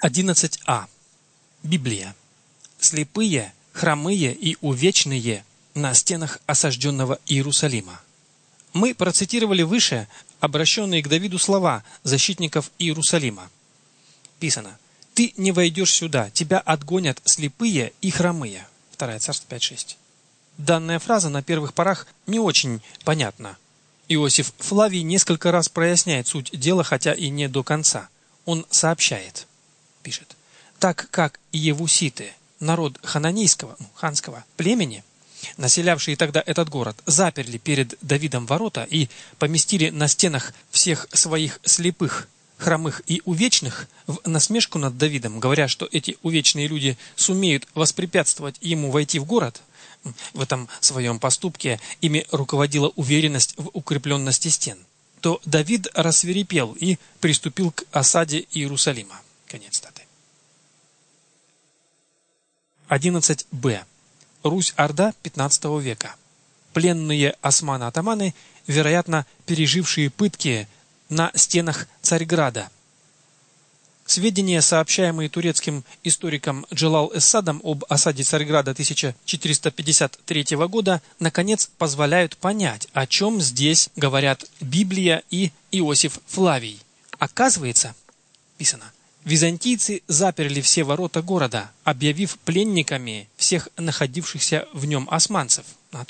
11а. Библия. Слепые, хромые и увечные на стенах осажденного Иерусалима. Мы процитировали выше обращенные к Давиду слова защитников Иерусалима. Писано: «Ты не войдешь сюда, тебя отгонят слепые и хромые». 2 Царств 5:6. Данная фраза на первых порах не очень понятна. Иосиф Флавий несколько раз проясняет суть дела, хотя и не до конца. Он сообщает, пишет: «Так как иевуситы, народ ханского племени, населявшие тогда этот город, заперли перед Давидом ворота и поместили на стенах всех своих слепых, хромых и увечных в насмешку над Давидом, говоря, что эти увечные люди сумеют воспрепятствовать ему войти в город, в этом своем поступке ими руководила уверенность в укрепленности стен, то Давид рассвирепел и приступил к осаде Иерусалима». Конец цитаты. 11б. Русь-Орда 15 века. Пленные османы-атаманы, вероятно, пережившие пытки на стенах Царьграда. Сведения, сообщаемые турецким историком Джелал-эс-Садом об осаде Царьграда 1453 года, наконец позволяют понять, о чем здесь говорят Библия и Иосиф Флавий. Оказывается, писано, византийцы заперли все ворота города, объявив пленниками всех находившихся в нем османцев.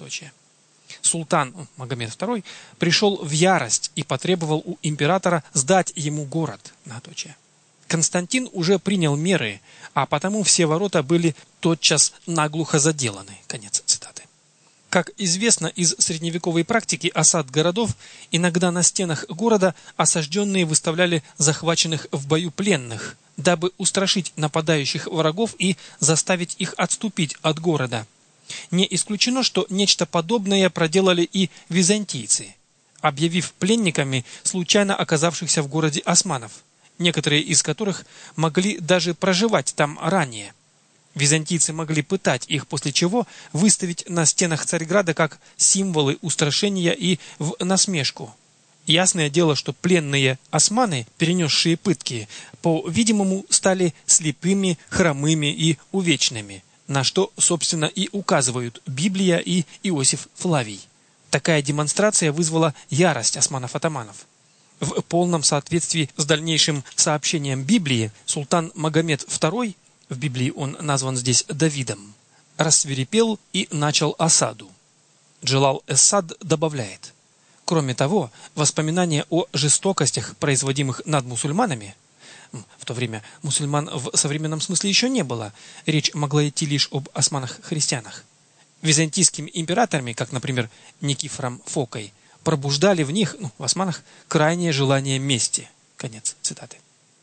Султан Магомед II пришел в ярость и потребовал у императора сдать ему город. Константин уже принял меры, а потому все ворота были тотчас наглухо заделаны. Конец цитаты. Как известно из средневековой практики осад городов, иногда на стенах города осажденные выставляли захваченных в бою пленных, дабы устрашить нападающих врагов и заставить их отступить от города. Не исключено, что нечто подобное проделали и византийцы, объявив пленниками случайно оказавшихся в городе османов, некоторые из которых могли даже проживать там ранее. Византийцы могли пытать их, после чего выставить на стенах Царьграда как символы устрашения и в насмешку. Ясное дело, что пленные османы, перенесшие пытки, по-видимому, стали слепыми, хромыми и увечными, на что, собственно, и указывают Библия и Иосиф Флавий. Такая демонстрация вызвала ярость османов-атаманов. В полном соответствии с дальнейшим сообщением Библии, султан Магомед II, в Библии он назван здесь Давидом, рассвирепел и начал осаду. Джелал-эс-Сад добавляет: кроме того, воспоминания о жестокостях, производимых над мусульманами, в то время мусульман в современном смысле еще не было, речь могла идти лишь об османах-христианах, византийскими императорами, как, например, Никифором Фокой, пробуждали в них, в османах, крайнее желание мести. Конец цитаты.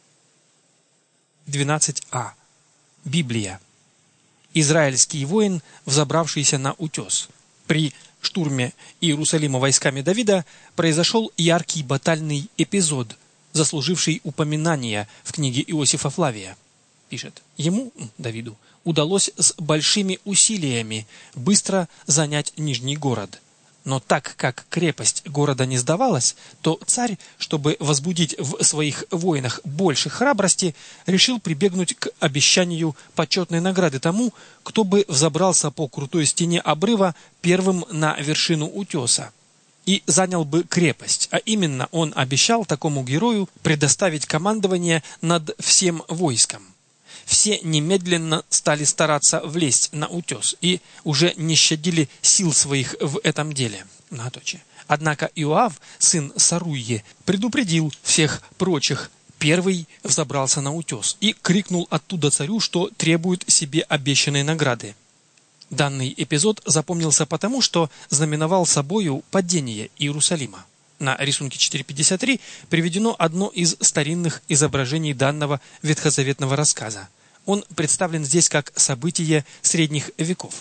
12а. Библия. Израильский воин, взобравшийся на утес. При штурме Иерусалима войсками Давида произошел яркий батальный эпизод, заслуживший упоминания в книге Иосифа Флавия. Пишет: ему, Давиду, удалось с большими усилиями быстро занять Нижний город. Но так как крепость города не сдавалась, то царь, чтобы возбудить в своих воинах больше храбрости, решил прибегнуть к обещанию почетной награды тому, кто бы взобрался по крутой стене обрыва первым на вершину утеса и занял бы крепость, а именно он обещал такому герою предоставить командование над всем войском. Все немедленно стали стараться влезть на утес и уже не щадили сил своих в этом деле. Однако Иоав, сын Саруйи, предупредил всех прочих. Первый взобрался на утес и крикнул оттуда царю, что требует себе обещанной награды. Данный эпизод запомнился потому, что знаменовал собою падение Иерусалима. На рисунке 4.53 приведено одно из старинных изображений данного ветхозаветного рассказа. Он представлен здесь как событие средних веков.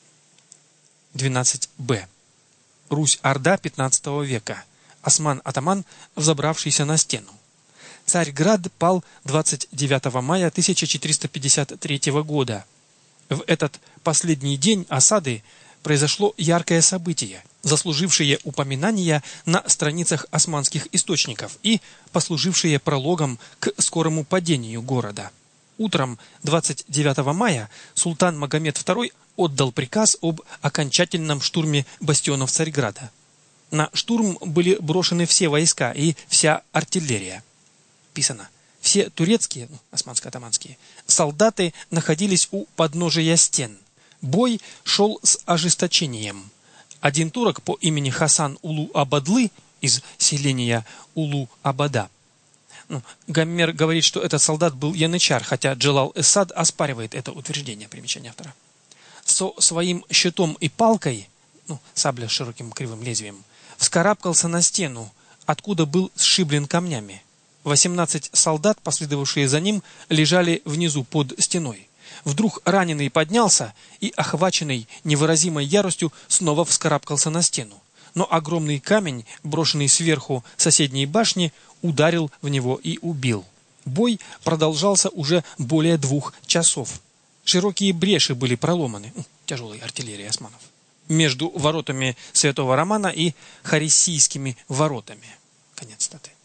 12б. Русь-Орда 15 века. Осман-атаман, взобравшийся на стену. Царьград пал 29 мая 1453 года. В этот последний день осады произошло яркое событие, заслужившее упоминания на страницах османских источников и послужившее прологом к скорому падению города. Утром 29 мая султан Магомед II отдал приказ об окончательном штурме бастионов Царьграда. На штурм были брошены все войска и вся артиллерия. Писано: все турецкие, османско-атаманские, солдаты находились у подножия стен. Бой шел с ожесточением. Один турок по имени Хасан Улу Абадлы из селения Улу-Абада. Гомер говорит, что этот солдат был янычар, хотя Джалал-эс-Сад оспаривает это утверждение, примечание автора. Со своим щитом и палкой, сабля с широким кривым лезвием, вскарабкался на стену, откуда был сшиблен камнями. 18 солдат, последовавшие за ним, лежали внизу под стеной. Вдруг раненый поднялся и, охваченный невыразимой яростью, снова вскарабкался на стену. Но огромный камень, брошенный сверху соседней башни, ударил в него и убил. Бой продолжался уже более 2 часов. Широкие бреши были проломаны тяжелой артиллерией османов между воротами Святого Романа и Хариссийскими воротами. Конец цитаты.